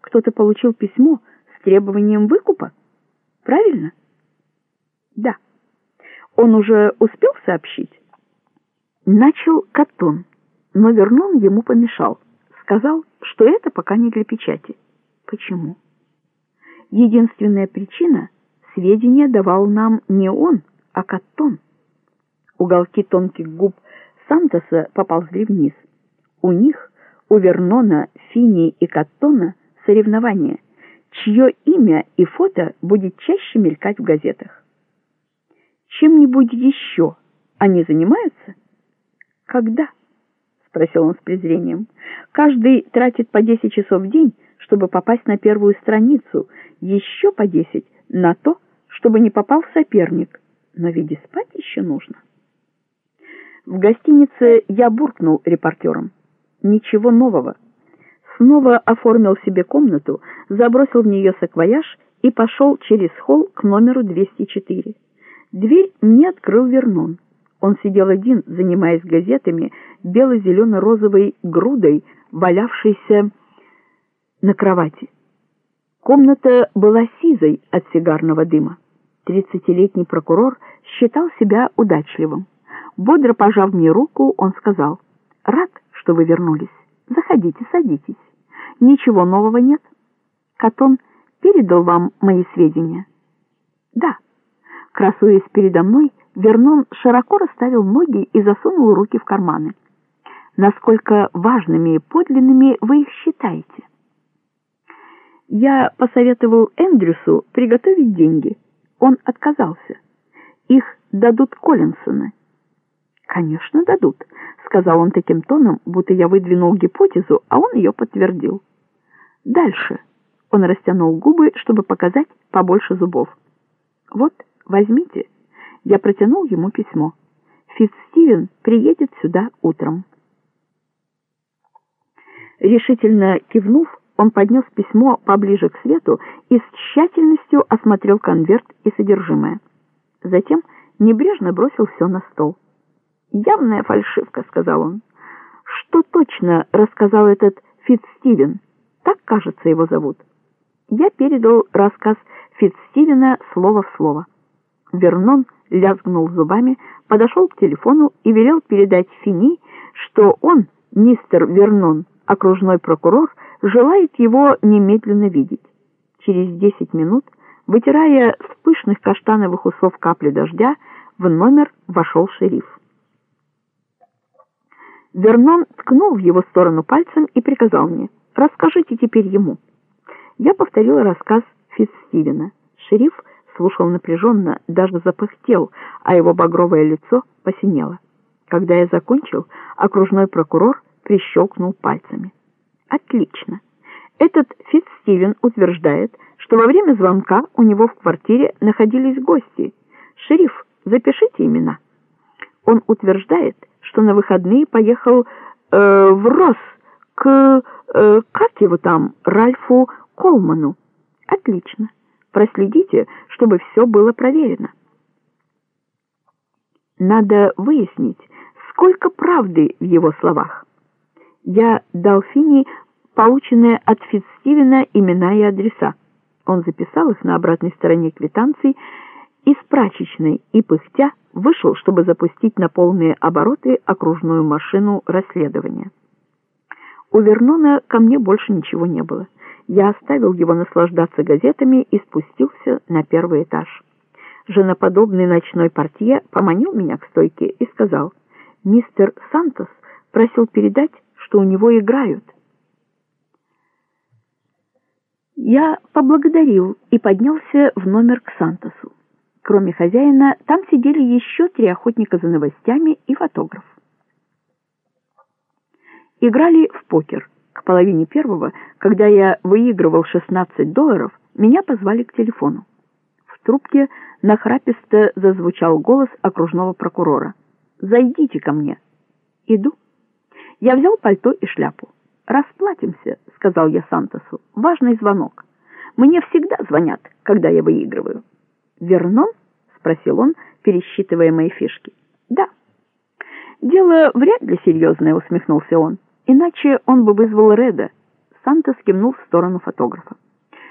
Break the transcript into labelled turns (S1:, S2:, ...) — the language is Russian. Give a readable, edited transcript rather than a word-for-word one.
S1: кто-то получил письмо с требованием выкупа? Правильно? Да. Он уже успел сообщить? Начал Каттон, но Вернон ему помешал. Сказал, что это пока не для печати. Почему? Единственная причина — сведения давал нам не он, а Каттон. Уголки тонких губ Сантоса поползли вниз. У них, у Вернона, Фини и Каттона, соревнование, чье имя и фото будет чаще мелькать в газетах. Чем-нибудь еще они занимаются? Когда? Спросил он с презрением. Каждый тратит по 10 часов в день, чтобы попасть на первую страницу, еще по 10 на то, чтобы не попал соперник. Но ведь и спать еще нужно. В гостинице я буркнул репортерам. Ничего нового. Снова оформил себе комнату, забросил в нее саквояж и пошел через холл к номеру 204. Дверь мне открыл Вернон. Он сидел один, занимаясь газетами, бело-зелено-розовой грудой, валявшейся на кровати. Комната была сизой от сигарного дыма. 30-летний прокурор считал себя удачливым. Бодро пожав мне руку, он сказал: «Рад, что вы вернулись. Заходите, садитесь. Ничего нового нет? Каттон передал вам мои сведения?» «Да». Красуясь передо мной, Вернон широко расставил ноги и засунул руки в карманы. «Насколько важными и подлинными вы их считаете?» Я посоветовал Эндрюсу приготовить деньги. Он отказался. Их дадут Коллинсоны. «Конечно, дадут», — сказал он таким тоном, будто я выдвинул гипотезу, а он ее подтвердил. «Дальше». Он растянул губы, чтобы показать побольше зубов. «Вот, возьмите». Я протянул ему письмо. «Фитцстивен приедет сюда утром». Решительно кивнув, он поднес письмо поближе к свету и с тщательностью осмотрел конверт и содержимое. Затем небрежно бросил все на стол. «Явная фальшивка», — сказал он. «Что точно рассказал этот Фитцстивен? Так, кажется, его зовут». Я передал рассказ Фитцстивена слово в слово. Вернон лязгнул зубами, подошел к телефону и велел передать Фини, что он, мистер Вернон, окружной прокурор, желает его немедленно видеть. Через 10 минут, вытирая с пышных каштановых усов капли дождя, в номер вошел шериф. Вернон ткнул в его сторону пальцем и приказал мне: «Расскажите теперь ему». Я повторил рассказ Фитцстивена. Шериф слушал напряженно, даже запыхтел, а его багровое лицо посинело. Когда я закончил, окружной прокурор прищелкнул пальцами. «Отлично. Этот Фитцстивен утверждает, что во время звонка у него в квартире находились гости. Шериф, запишите имена. Он утверждает, что на выходные поехал в Росс к, как его там, Ральфу Колману. Отлично. Проследите, чтобы все было проверено. Надо выяснить, сколько правды в его словах». Я дал Фини полученные от Фитцстивена имена и адреса. Он записал их на обратной стороне квитанции из прачечной и, пыхтя, вышел, чтобы запустить на полные обороты окружную машину расследования. У Вернона ко мне больше ничего не было. Я оставил его наслаждаться газетами и спустился на первый этаж. Женоподобный ночной портье поманил меня к стойке и сказал: «Мистер Сантос просил передать, что у него играют». Я поблагодарил и поднялся в номер к Сантосу. Кроме хозяина, там сидели еще 3 охотника за новостями и фотограф. Играли в покер. К половине первого, когда я выигрывал $16, меня позвали к телефону. В трубке нахраписто зазвучал голос окружного прокурора: «Зайдите ко мне». «Иду». Я взял пальто и шляпу. «Расплатимся», — сказал я Сантосу. «Важный звонок. Мне всегда звонят, когда я выигрываю». «Вернон?» — спросил он, пересчитывая мои фишки. «Да». «Дело вряд ли серьезное», — усмехнулся он. «Иначе он бы вызвал Реда. Сантос кивнул в сторону фотографа.